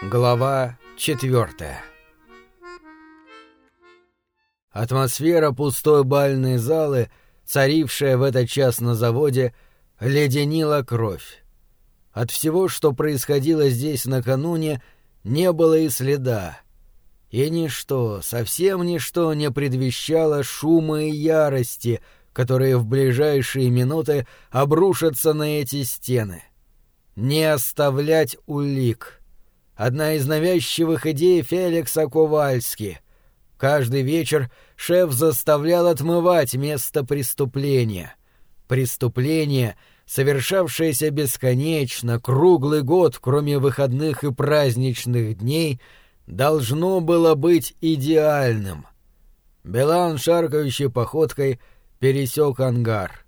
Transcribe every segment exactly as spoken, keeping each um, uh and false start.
Глава четвертая. Атмосфера пустой бальной залы, царившая в этот час на заводе, леденила кровь. От всего, что происходило здесь накануне, не было и следа. И ничто, совсем ничто не предвещало шума и ярости, которые в ближайшие минуты обрушатся на эти стены. Не оставлять улик. Одна из навязчивых идей Феликса Ковальски. Каждый вечер шеф заставлял отмывать место преступления. Преступление, совершавшееся бесконечно, круглый год, кроме выходных и праздничных дней, должно было быть идеальным. Белан, шаркающей походкой, пересек ангар.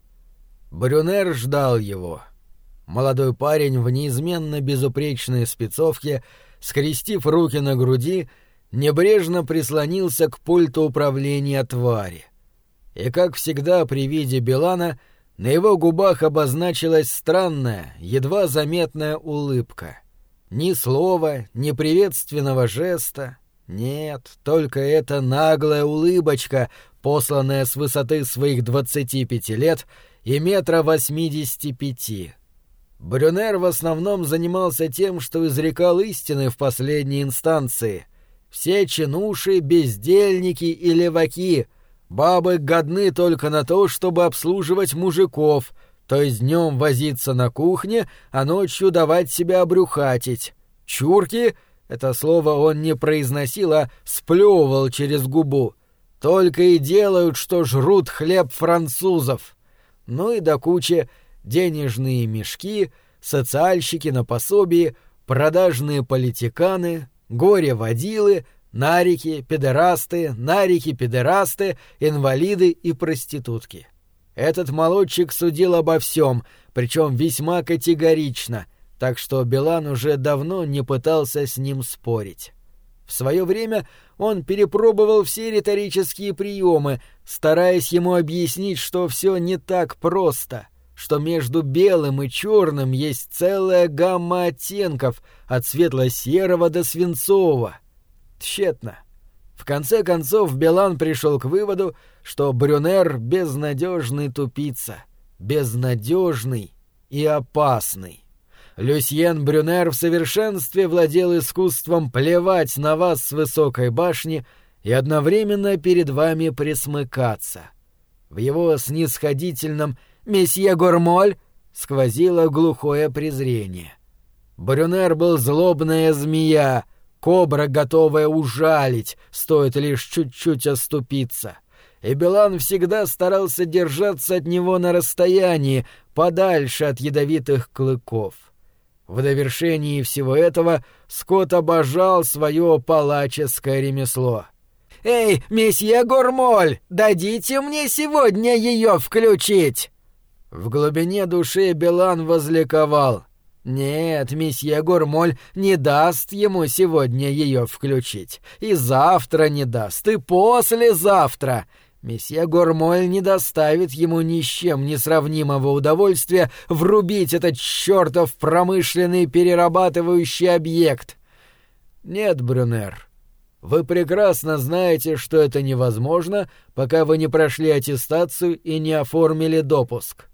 Брюнер ждал его. Молодой парень в неизменно безупречной спецовке, скрестив руки на груди, небрежно прислонился к пульту управления твари. И, как всегда при виде Белана, на его губах обозначилась странная, едва заметная улыбка. Ни слова, ни приветственного жеста. Нет, только эта наглая улыбочка, посланная с высоты своих двадцати пяти лет и метра восьмидесяти пяти. Брюнер в основном занимался тем, что изрекал истины в последней инстанции. Все чинуши, бездельники и леваки, бабы годны только на то, чтобы обслуживать мужиков, то есть днем возиться на кухне, а ночью давать себя обрюхатить. Чурки — это слово он не произносил, а сплёвывал через губу. Только и делают, что жрут хлеб французов. Ну и до кучи денежные мешки, социальщики на пособии, продажные политиканы, горе-водилы, нарики, педерасты, нарики-педерасты, инвалиды и проститутки. Этот молодчик судил обо всем, причем весьма категорично, так что Белан уже давно не пытался с ним спорить. В свое время он перепробовал все риторические приемы, стараясь ему объяснить, что все не так просто, что между белым и черным есть целая гамма оттенков, от светло-серого до свинцового. Тщетно. В конце концов Белан пришел к выводу, что Брюнер — безнадежный тупица, безнадежный и опасный. Люсьен Брюнер в совершенстве владел искусством плевать на вас с высокой башни и одновременно перед вами пресмыкаться. В его снисходительном «Месье Гормоль» сквозило глухое презрение. Брюнер был злобная змея, кобра, готовая ужалить, стоит лишь чуть-чуть оступиться. И Белан всегда старался держаться от него на расстоянии, подальше от ядовитых клыков. В довершении всего этого Скотт обожал свое палаческое ремесло. «Эй, месье Гормоль, дадите мне сегодня ее включить!» В глубине души Белан возликовал. Нет, месье Гормоль не даст ему сегодня ее включить. И завтра не даст, и послезавтра. Месье Гормоль не доставит ему ни с чем несравнимого удовольствия врубить этот чертов промышленный перерабатывающий объект. Нет, Брюнер, вы прекрасно знаете, что это невозможно, пока вы не прошли аттестацию и не оформили допуск.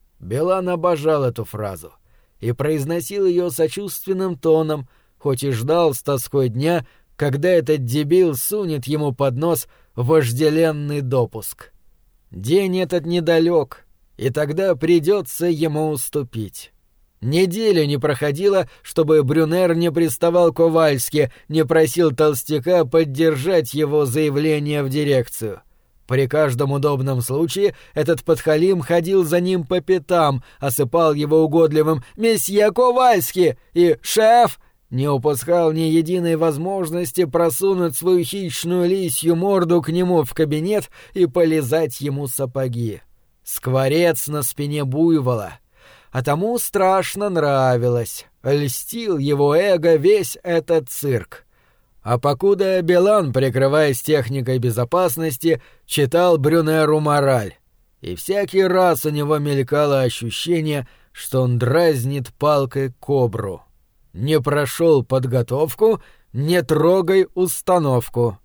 Белан обожал эту фразу и произносил ее сочувственным тоном, хоть и ждал с тоской дня, когда этот дебил сунет ему под нос вожделенный допуск. День этот недалек, и тогда придется ему уступить. Неделя не проходила, чтобы Брюнер не приставал к Ковальски, не просил толстяка поддержать его заявление в дирекцию. При каждом удобном случае этот подхалим ходил за ним по пятам, осыпал его угодливым «Месье Ковальски» и «Шеф!», не упускал ни единой возможности просунуть свою хищную лисью морду к нему в кабинет и полизать ему сапоги. Скворец на спине буйвола. А тому страшно нравилось, льстил его эго весь этот цирк. А покуда Белан, прикрываясь техникой безопасности, читал Брюнеру мораль, и всякий раз у него мелькало ощущение, что он дразнит палкой кобру. Не прошел подготовку, не трогай установку.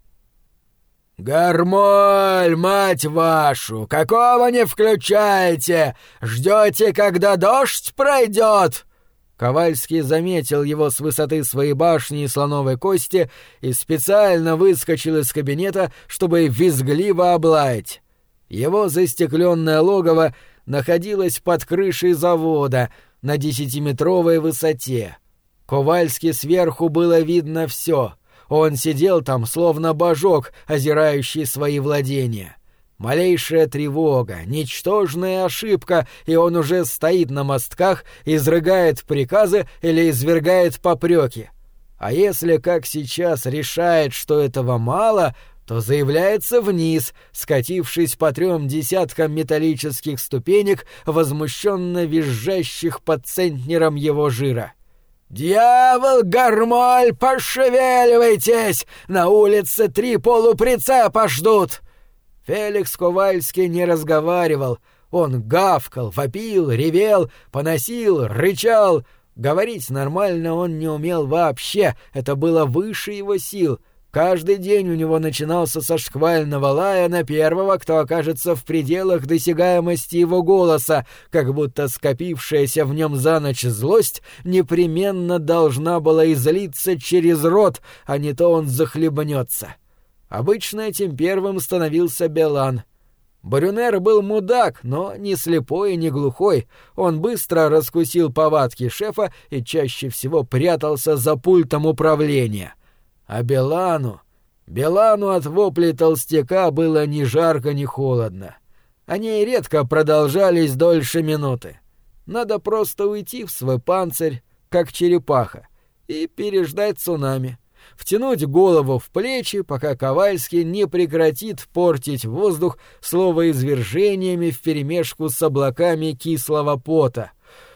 «Гармоль, мать вашу! Какого не включаете? Ждете, когда дождь пройдет?» Ковальский заметил его с высоты своей башни и слоновой кости и специально выскочил из кабинета, чтобы визгливо облаять. Его застекленное логово находилось под крышей завода на десятиметровой высоте. Ковальски сверху было видно все. Он сидел там, словно божок, озирающий свои владения. Малейшая тревога, ничтожная ошибка, и он уже стоит на мостках, изрыгает приказы или извергает попреки. А если, как сейчас, решает, что этого мало, то заявляется вниз, скатившись по трем десяткам металлических ступенек, возмущенно визжащих под центнером его жира. «Дьявол, Гармоль, пошевеливайтесь! На улице три полуприцепа ждут!» Феликс Ковальский не разговаривал. Он гавкал, вопил, ревел, поносил, рычал. Говорить нормально он не умел вообще, это было выше его сил. Каждый день у него начинался со шквального лая на первого, кто окажется в пределах досягаемости его голоса, как будто скопившаяся в нем за ночь злость непременно должна была излиться через рот, а не то он захлебнется. Обычно этим первым становился Белан. Брюнер был мудак, но не слепой и не глухой. Он быстро раскусил повадки шефа и чаще всего прятался за пультом управления. А Белану... Белану от воплей толстяка было ни жарко, ни холодно. Они редко продолжались дольше минуты. Надо просто уйти в свой панцирь, как черепаха, и переждать цунами. Втянуть голову в плечи, пока Ковальский не прекратит портить воздух словоизвержениями вперемешку с облаками кислого пота.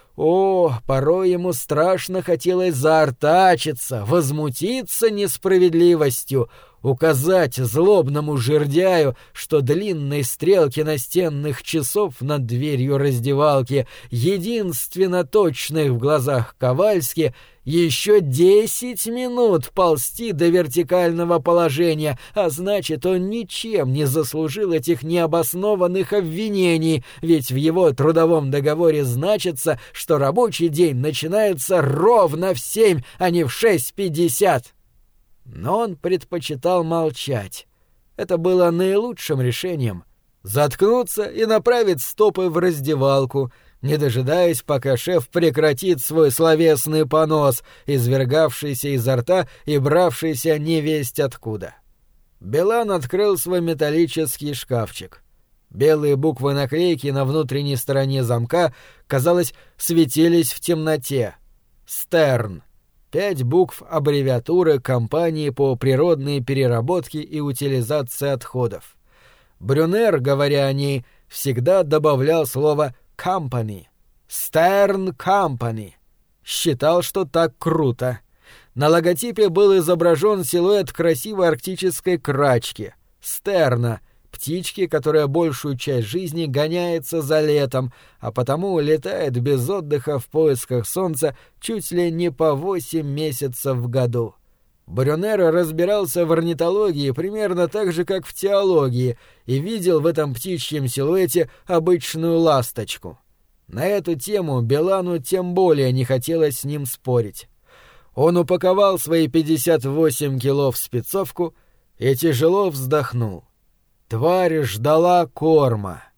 О, порой ему страшно хотелось заортачиться, возмутиться несправедливостью, указать злобному жердяю, что длинные стрелки настенных часов над дверью раздевалки, единственно точных в глазах Ковальски, еще десять минут ползти до вертикального положения, а значит, он ничем не заслужил этих необоснованных обвинений, ведь в его трудовом договоре значится, что рабочий день начинается ровно в семь, а не в шесть пятьдесят. Но он предпочитал молчать. Это было наилучшим решением — заткнуться и направить стопы в раздевалку, не дожидаясь, пока шеф прекратит свой словесный понос, извергавшийся изо рта и бравшийся невесть откуда. Белан открыл свой металлический шкафчик. Белые буквы наклейки на внутренней стороне замка, казалось, светились в темноте. «Стерн». Пять букв аббревиатуры компании по природной переработке и утилизации отходов. Брюнер, говоря о ней, всегда добавлял слово «company». «Stern Company». Считал, что так круто. На логотипе был изображен силуэт красивой арктической крачки — стерна, птички, которая большую часть жизни гоняется за летом, а потому летает без отдыха в поисках солнца чуть ли не по восемь месяцев в году. Брюнер разбирался в орнитологии примерно так же, как в теологии, и видел в этом птичьем силуэте обычную ласточку. На эту тему Белану тем более не хотелось с ним спорить. Он упаковал свои пятьдесят восемь кило в спецовку и тяжело вздохнул. Тварь ждала корма.